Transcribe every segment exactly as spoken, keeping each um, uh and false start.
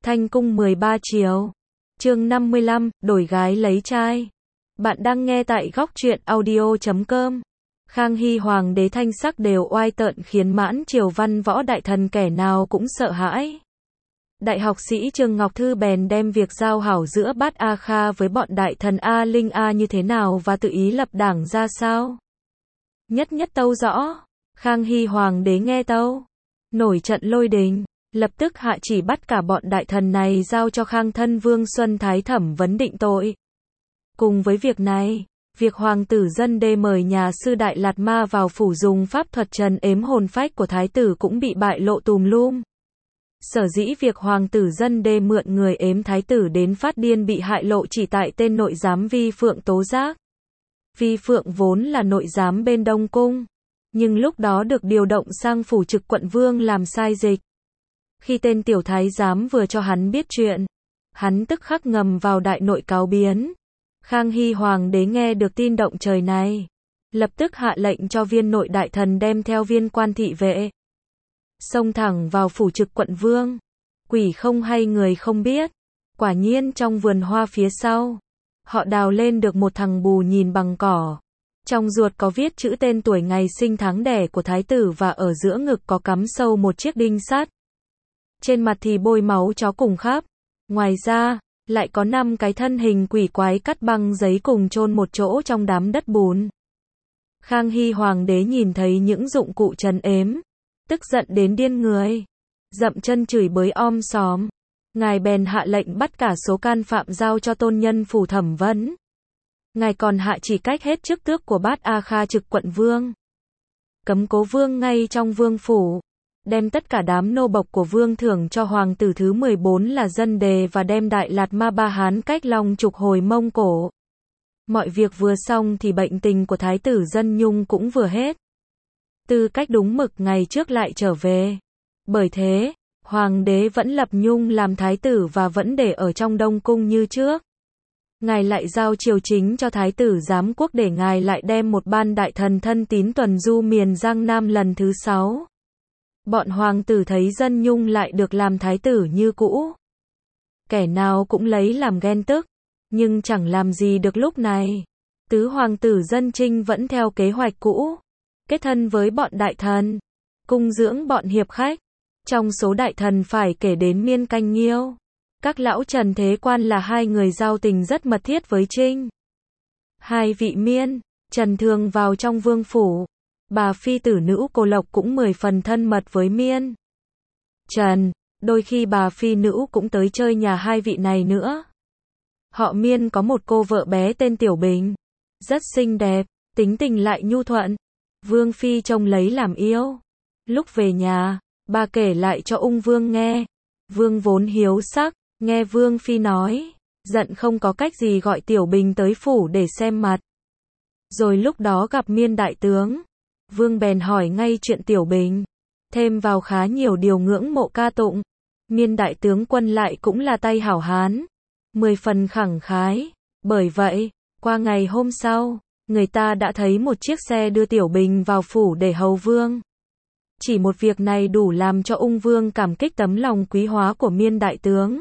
Thanh cung mười ba chiều. Chương năm mươi lăm, đổi gái lấy trai. Bạn đang nghe tại góc truyện audio chấm com. Khang Hy hoàng đế thanh sắc đều oai tợn khiến mãn triều văn võ đại thần kẻ nào cũng sợ hãi. Đại học sĩ Trương Ngọc Thư bèn đem việc giao hảo giữa Bát A Kha với bọn đại thần A Linh A như thế nào và tự ý lập đảng ra sao. Nhất nhất tâu rõ. Khang Hy hoàng đế nghe tâu, nổi trận lôi đình, lập tức hạ chỉ bắt cả bọn đại thần này giao cho Khang thân Vương Xuân Thái thẩm vấn định tội. Cùng với việc này, việc hoàng tử Dân Đê mời nhà sư Đại Lạt Ma vào phủ dùng pháp thuật trần ếm hồn phách của thái tử cũng bị bại lộ tùm lum. Sở dĩ việc hoàng tử Dân Đê mượn người ếm thái tử đến phát điên bị hại lộ chỉ tại tên nội giám Vi Phượng tố giác. Vi Phượng vốn là nội giám bên Đông Cung, nhưng lúc đó được điều động sang phủ trực quận vương làm sai dịch. Khi tên tiểu thái giám vừa cho hắn biết chuyện, hắn tức khắc ngầm vào đại nội cáo biến. Khang Hy hoàng đế nghe được tin động trời này, lập tức hạ lệnh cho viên nội đại thần đem theo viên quan thị vệ, xông thẳng vào phủ trực quận vương. Quỷ không hay người không biết, quả nhiên trong vườn hoa phía sau, họ đào lên được một thằng bù nhìn bằng cỏ. Trong ruột có viết chữ tên tuổi ngày sinh tháng đẻ của thái tử và ở giữa ngực có cắm sâu một chiếc đinh sắt. Trên mặt thì bôi máu chó cùng khắp. Ngoài ra, lại có năm cái thân hình quỷ quái cắt băng giấy cùng chôn một chỗ trong đám đất bùn. Khang Hy hoàng đế nhìn thấy những dụng cụ trấn ếm, tức giận đến điên người, dậm chân chửi bới om sòm. Ngài bèn hạ lệnh bắt cả số can phạm giao cho tôn nhân phủ thẩm vấn. Ngài còn hạ chỉ cách hết chức tước của Bát A Kha trực quận vương, cấm cố vương ngay trong vương phủ, đem tất cả đám nô bộc của vương thưởng cho hoàng tử thứ mười bốn là Dân Đề và đem Đại Lạt Ma Ba Hán cách Long trục hồi Mông Cổ. Mọi việc vừa xong thì bệnh tình của thái tử Dân Nhung cũng vừa hết. Tư cách đúng mực ngày trước lại trở về. Bởi thế, hoàng đế vẫn lập Nhung làm thái tử và vẫn để ở trong Đông Cung như trước. Ngài lại giao triều chính cho thái tử giám quốc để ngài lại đem một ban đại thần thân tín tuần du miền Giang Nam lần thứ sáu. Bọn hoàng tử thấy Dân Nhung lại được làm thái tử như cũ, kẻ nào cũng lấy làm ghen tức, nhưng chẳng làm gì được. Lúc này, tứ hoàng tử Dân Trinh vẫn theo kế hoạch cũ, kết thân với bọn đại thần, cung dưỡng bọn hiệp khách. Trong số đại thần phải kể đến Miên Canh Nghiêu. Các lão Trần Thế Quan là hai người giao tình rất mật thiết với Trinh. Hai vị Miên, Trần thường vào trong vương phủ. Bà phi tử nữ Cô Lộc cũng mười phần thân mật với Miên, Trần, đôi khi bà phi nữ cũng tới chơi nhà hai vị này nữa. Họ Miên có một cô vợ bé tên Tiểu Bình, rất xinh đẹp, tính tình lại nhu thuận. Vương phi trông lấy làm yêu. Lúc về nhà, bà kể lại cho ung vương nghe. Vương vốn hiếu sắc, nghe vương phi nói, giận không có cách gì gọi Tiểu Bình tới phủ để xem mặt. Rồi lúc đó gặp Miên đại tướng, vương bèn hỏi ngay chuyện Tiểu Bình, thêm vào khá nhiều điều ngưỡng mộ ca tụng. Miên đại tướng quân lại cũng là tay hảo hán, mười phần khẳng khái. Bởi vậy, qua ngày hôm sau, người ta đã thấy một chiếc xe đưa Tiểu Bình vào phủ để hầu vương. Chỉ một việc này đủ làm cho ung vương cảm kích tấm lòng quý hóa của Miên đại tướng.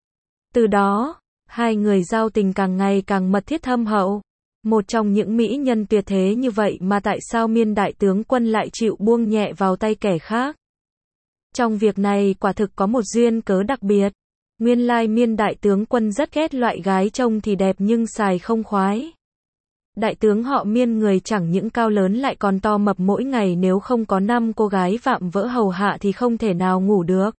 Từ đó, hai người giao tình càng ngày càng mật thiết thâm hậu. Một trong những mỹ nhân tuyệt thế như vậy mà tại sao Miên đại tướng quân lại chịu buông nhẹ vào tay kẻ khác? Trong việc này quả thực có một duyên cớ đặc biệt. Nguyên lai Miên đại tướng quân rất ghét loại gái trông thì đẹp nhưng xài không khoái. Đại tướng họ Miên người chẳng những cao lớn lại còn to mập, mỗi ngày nếu không có năm cô gái vạm vỡ hầu hạ thì không thể nào ngủ được.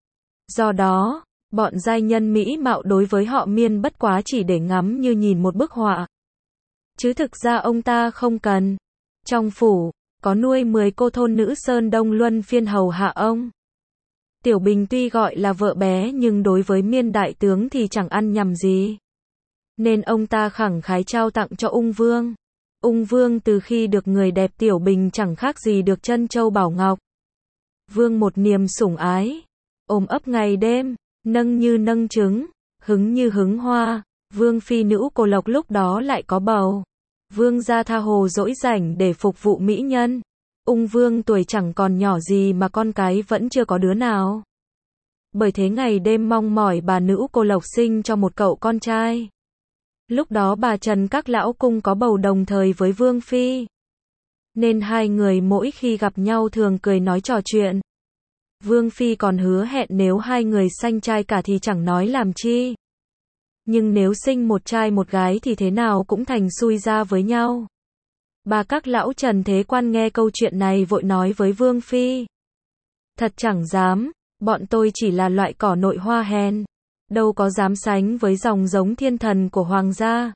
Do đó, bọn giai nhân mỹ mạo đối với họ Miên bất quá chỉ để ngắm như nhìn một bức họa. Chứ thực ra ông ta không cần. Trong phủ, có nuôi mười cô thôn nữ Sơn Đông luân phiên hầu hạ ông. Tiểu Bình tuy gọi là vợ bé nhưng đối với Miên đại tướng thì chẳng ăn nhầm gì. Nên ông ta khẳng khái trao tặng cho ung vương. Ung vương từ khi được người đẹp Tiểu Bình chẳng khác gì được trân châu bảo ngọc. Vương một niềm sủng ái, ôm ấp ngày đêm, nâng như nâng trứng, hứng như hứng hoa. Vương phi nữ Cô Lộc lúc đó lại có bầu. Vương gia tha hồ dỗi rảnh để phục vụ mỹ nhân. Ung vương tuổi chẳng còn nhỏ gì mà con cái vẫn chưa có đứa nào. Bởi thế ngày đêm mong mỏi bà nữ cô lộc sinh cho một cậu con trai. Lúc đó bà Trần các lão cung có bầu đồng thời với Vương Phi. Nên hai người mỗi khi gặp nhau thường cười nói trò chuyện. Vương Phi còn hứa hẹn nếu hai người sanh trai cả thì chẳng nói làm chi. Nhưng nếu sinh một trai một gái thì thế nào cũng thành xui ra với nhau. Bà các lão Trần Thế Quan nghe câu chuyện này vội nói với Vương Phi. Thật chẳng dám, bọn tôi chỉ là loại cỏ nội hoa hèn. Đâu có dám sánh với dòng giống thiên thần của hoàng gia.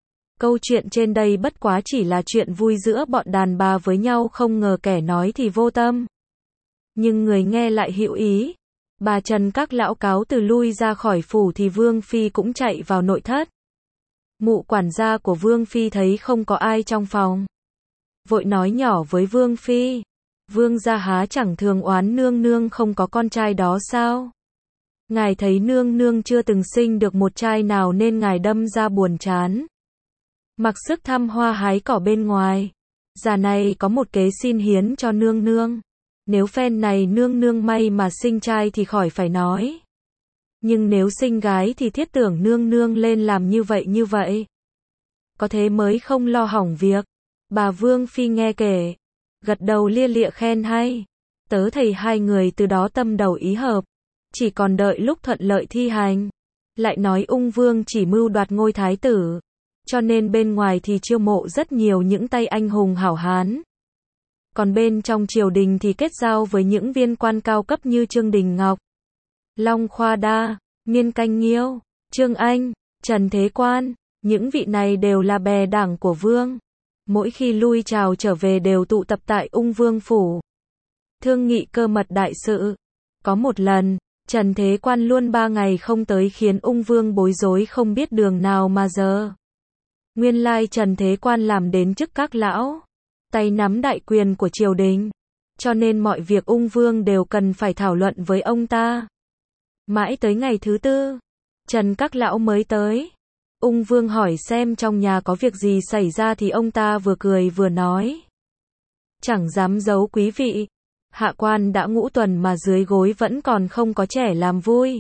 Câu chuyện trên đây bất quá chỉ là chuyện vui giữa bọn đàn bà với nhau, không ngờ kẻ nói thì vô tâm. Nhưng người nghe lại hữu ý. Bà Trần các lão cáo từ lui ra khỏi phủ thì Vương Phi cũng chạy vào nội thất. Mụ quản gia của Vương Phi thấy không có ai trong phòng. Vội nói nhỏ với Vương Phi. Vương gia há chẳng thường oán nương nương không có con trai đó sao? Ngài thấy nương nương chưa từng sinh được một trai nào nên ngài đâm ra buồn chán. Mặc sức thăm hoa hái cỏ bên ngoài. Già này có một kế xin hiến cho nương nương. Nếu phen này nương nương may mà sinh trai thì khỏi phải nói. Nhưng nếu sinh gái thì thiết tưởng nương nương lên làm như vậy như vậy. Có thế mới không lo hỏng việc. Bà Vương Phi nghe kể. Gật đầu lia lịa khen hay. Tớ thầy hai người từ đó tâm đầu ý hợp. Chỉ còn đợi lúc thuận lợi thi hành. Lại nói ung vương chỉ mưu đoạt ngôi thái tử. Cho nên bên ngoài thì chiêu mộ rất nhiều những tay anh hùng hảo hán. Còn bên trong triều đình thì kết giao với những viên quan cao cấp như Trương Đình Ngọc, Long Khoa Đa, Miên Canh Nghiêu, Trương Anh, Trần Thế Quan. Những vị này đều là bè đảng của vương. Mỗi khi lui chào trở về đều tụ tập tại ung vương phủ. Thương nghị cơ mật đại sự. Có một lần, Trần Thế Quan luôn ba ngày không tới khiến ung vương bối rối không biết đường nào mà giờ. Nguyên lai Trần Thế Quan làm đến chức các lão. Tay nắm đại quyền của triều đình. Cho nên mọi việc ung vương đều cần phải thảo luận với ông ta. Mãi tới ngày thứ tư, Trần các lão mới tới. Ung vương hỏi xem trong nhà có việc gì xảy ra thì ông ta vừa cười vừa nói. Chẳng dám giấu quý vị. Hạ quan đã ngũ tuần mà dưới gối vẫn còn không có trẻ làm vui.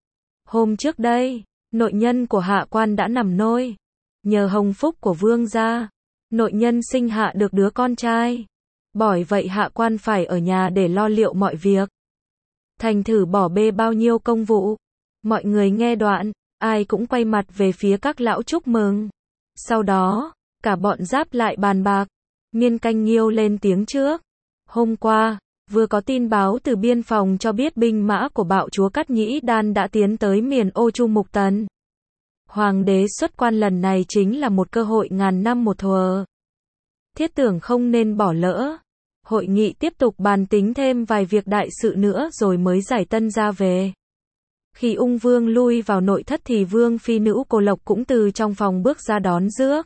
Hôm trước đây, nội nhân của hạ quan đã nằm nôi. Nhờ hồng phúc của vương gia, nội nhân sinh hạ được đứa con trai. Bởi vậy hạ quan phải ở nhà để lo liệu mọi việc. Thành thử bỏ bê bao nhiêu công vụ. Mọi người nghe đoạn, ai cũng quay mặt về phía các lão chúc mừng. Sau đó, cả bọn giáp lại bàn bạc. Miên Canh Nghiêu lên tiếng trước. Hôm qua, vừa có tin báo từ biên phòng cho biết binh mã của bạo chúa Cát Nhĩ Đan đã tiến tới miền Ô Chu Mục Tần. Hoàng đế xuất quan lần này chính là một cơ hội ngàn năm một thuở. Thiết tưởng không nên bỏ lỡ. Hội nghị tiếp tục bàn tính thêm vài việc đại sự nữa rồi mới giải tân ra về. Khi ung vương lui vào nội thất thì Vương Phi nữ cô Lộc cũng từ trong phòng bước ra đón rước.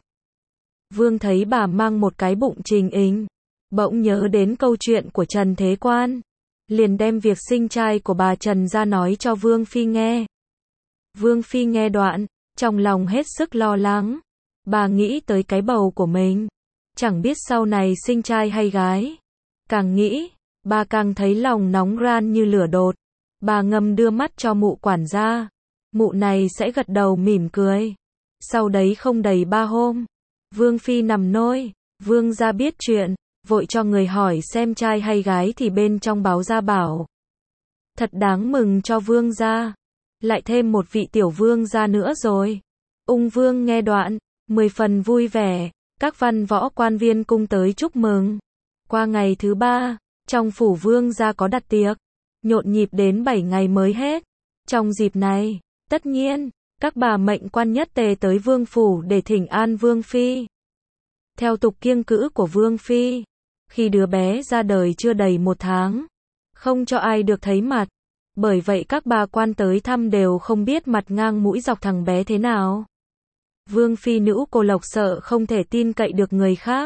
Vương thấy bà mang một cái bụng trình ình. Bỗng nhớ đến câu chuyện của Trần Thế Quan. Liền đem việc sinh trai của bà Trần ra nói cho Vương Phi nghe. Vương Phi nghe đoạn, trong lòng hết sức lo lắng. Bà nghĩ tới cái bầu của mình. Chẳng biết sau này sinh trai hay gái. Càng nghĩ, bà càng thấy lòng nóng ran như lửa đốt. Bà ngầm đưa mắt cho mụ quản gia. Mụ này sẽ gật đầu mỉm cười. Sau đấy không đầy ba hôm, Vương Phi nằm nôi. Vương gia biết chuyện, vội cho người hỏi xem trai hay gái thì bên trong báo ra bảo. Thật đáng mừng cho vương gia. Lại thêm một vị tiểu vương gia nữa rồi. Ung vương nghe đoạn, mười phần vui vẻ. Các văn võ quan viên cung tới chúc mừng. Qua ngày thứ ba, trong phủ vương gia có đặt tiệc. Nhộn nhịp đến bảy ngày mới hết. Trong dịp này, tất nhiên, các bà mệnh quan nhất tề tới vương phủ để thỉnh an Vương Phi. Theo tục kiêng cữ của Vương Phi, khi đứa bé ra đời chưa đầy một tháng, không cho ai được thấy mặt. Bởi vậy các bà quan tới thăm đều không biết mặt ngang mũi dọc thằng bé thế nào. Vương Phi nữ cô Lộc sợ không thể tin cậy được người khác.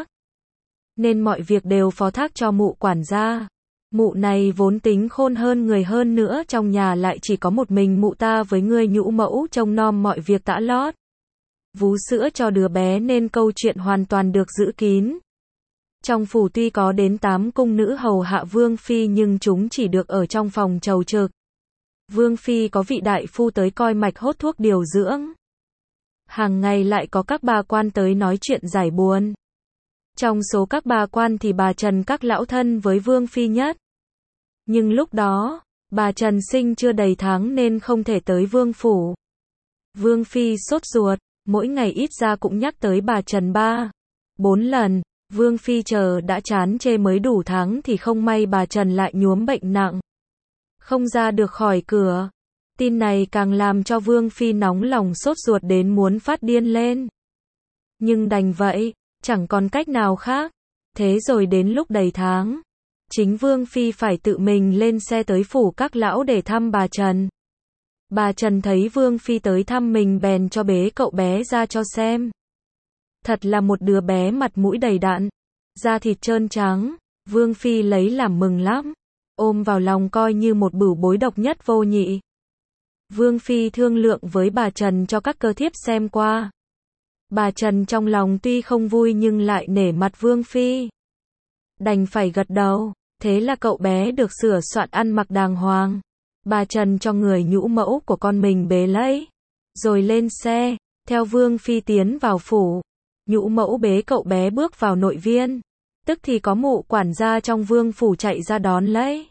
Nên mọi việc đều phó thác cho mụ quản gia. Mụ này vốn tính khôn hơn người hơn nữa, trong nhà lại chỉ có một mình mụ ta với người nhũ mẫu trông nom mọi việc tã lót. Vú sữa cho đứa bé nên câu chuyện hoàn toàn được giữ kín. Trong phủ tuy có đến tám cung nữ hầu hạ Vương Phi nhưng chúng chỉ được ở trong phòng chầu trực. Vương phi có vị đại phu tới coi mạch hốt thuốc điều dưỡng. Hàng ngày lại có các bà quan tới nói chuyện giải buồn. Trong số các bà quan thì bà Trần các lão thân với Vương phi nhất. Nhưng lúc đó, bà Trần sinh chưa đầy tháng nên không thể tới Vương phủ. Vương phi sốt ruột, mỗi ngày ít ra cũng nhắc tới bà Trần ba, bốn lần. Vương phi chờ đã chán chê mới đủ tháng thì không may bà Trần lại nhuốm bệnh nặng, không ra được khỏi cửa. Tin này càng làm cho Vương phi nóng lòng sốt ruột đến muốn phát điên lên. Nhưng đành vậy, chẳng còn cách nào khác. Thế rồi đến lúc đầy tháng, chính Vương phi phải tự mình lên xe tới phủ các lão để thăm bà Trần. Bà Trần thấy Vương phi tới thăm mình bèn cho bế cậu bé ra cho xem. Thật là một đứa bé mặt mũi đầy đặn, da thịt trơn trắng. Vương phi lấy làm mừng lắm, ôm vào lòng coi như một bửu bối độc nhất vô nhị. Vương phi thương lượng với bà Trần cho các cơ thiếp xem qua. Bà Trần trong lòng tuy không vui nhưng lại nể mặt Vương phi, đành phải gật đầu. Thế là cậu bé được sửa soạn ăn mặc đàng hoàng. Bà Trần cho người nhũ mẫu của con mình bế lấy, rồi lên xe, theo Vương phi tiến vào phủ. Nhũ mẫu bế cậu bé bước vào nội viên, tức thì có mụ quản gia trong Vương phủ chạy ra đón lấy.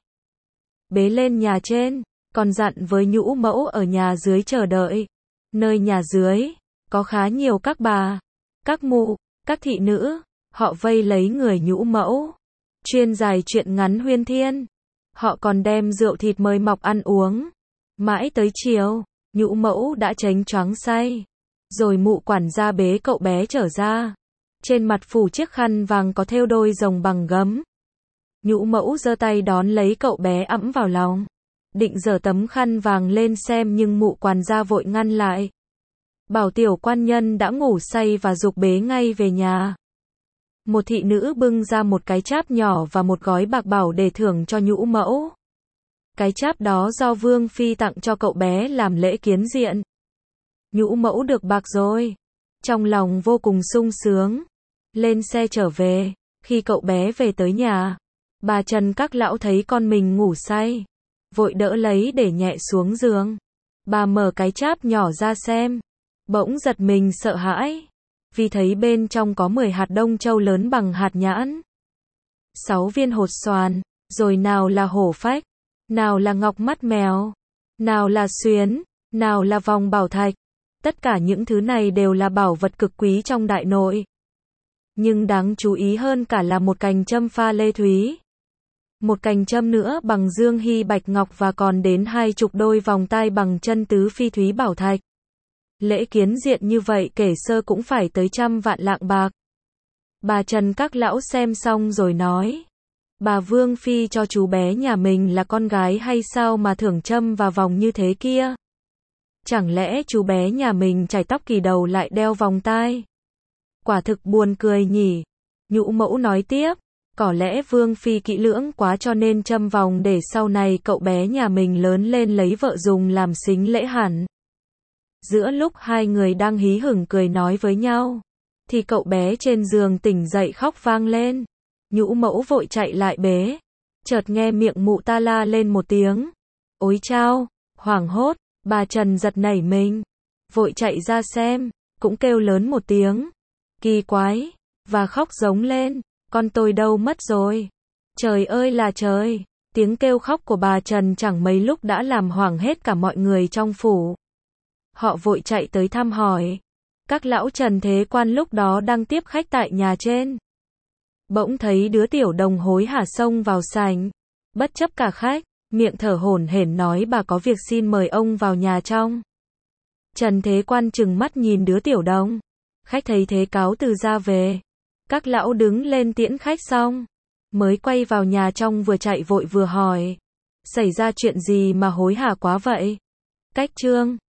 Bế lên nhà trên, còn dặn với nhũ mẫu ở nhà dưới chờ đợi. Nơi nhà dưới, có khá nhiều các bà, các mụ, các thị nữ, họ vây lấy người nhũ mẫu, chuyên dài chuyện ngắn huyên thiên. Họ còn đem rượu thịt mời mọc ăn uống. Mãi tới chiều, nhũ mẫu đã chánh choáng say. Rồi mụ quản gia bế cậu bé trở ra. Trên mặt phủ chiếc khăn vàng có thêu đôi rồng bằng gấm. Nhũ mẫu giơ tay đón lấy cậu bé ẵm vào lòng. Định giở tấm khăn vàng lên xem nhưng mụ quản gia vội ngăn lại. Bảo tiểu quan nhân đã ngủ say và giục bế ngay về nhà. Một thị nữ bưng ra một cái cháp nhỏ và một gói bạc bảo để thưởng cho nhũ mẫu. Cái cháp đó do Vương phi tặng cho cậu bé làm lễ kiến diện. Nhũ mẫu được bạc rồi, trong lòng vô cùng sung sướng. Lên xe trở về. Khi cậu bé về tới nhà, bà Trần các lão thấy con mình ngủ say, vội đỡ lấy để nhẹ xuống giường. Bà mở cái cháp nhỏ ra xem, bỗng giật mình sợ hãi, vì thấy bên trong có mười hạt đông châu lớn bằng hạt nhãn, sáu viên hột xoàn, rồi nào là hổ phách, nào là ngọc mắt mèo, nào là xuyến, nào là vòng bảo thạch. Tất cả những thứ này đều là bảo vật cực quý trong đại nội. Nhưng đáng chú ý hơn cả là một cành châm pha lê thúy. Một cành châm nữa bằng dương hy bạch ngọc và còn đến hai chục đôi vòng tai bằng chân tứ phi thúy bảo thạch. Lễ kiến diện như vậy kể sơ cũng phải tới trăm vạn lạng bạc. Bà Trần các lão xem xong rồi nói. Bà Vương phi cho chú bé nhà mình là con gái hay sao mà thưởng châm và vòng như thế kia? Chẳng lẽ chú bé nhà mình chải tóc kỳ đầu lại đeo vòng tai? Quả thực buồn cười nhỉ. Nhũ mẫu nói tiếp. Có lẽ Vương phi kỹ lưỡng quá cho nên châm vòng để sau này cậu bé nhà mình lớn lên lấy vợ dùng làm sính lễ hẳn. Giữa lúc hai người đang hí hửng cười nói với nhau, thì cậu bé trên giường tỉnh dậy khóc vang lên. Nhũ mẫu vội chạy lại bế. Chợt nghe miệng mụ ta la lên một tiếng. Ôi chao, hoảng hốt, bà Trần giật nảy mình, vội chạy ra xem, cũng kêu lớn một tiếng. Kỳ quái, và khóc giống lên. Con tôi đâu mất rồi? Trời ơi là trời! Tiếng kêu khóc của bà Trần chẳng mấy lúc đã làm hoảng hết cả mọi người trong phủ. Họ vội chạy tới thăm hỏi. Các lão Trần thế quan lúc đó đang tiếp khách tại nhà trên. Bỗng thấy đứa tiểu đồng hối hả xông vào sảnh, bất chấp cả khách, miệng thở hổn hển nói bà có việc xin mời ông vào nhà trong. Trần thế quan trừng mắt nhìn đứa tiểu đồng. Khách thấy thế cáo từ ra về. Các lão đứng lên tiễn khách xong, mới quay vào nhà trong vừa chạy vội vừa hỏi. Xảy ra chuyện gì mà hối hả quá vậy? Cách chương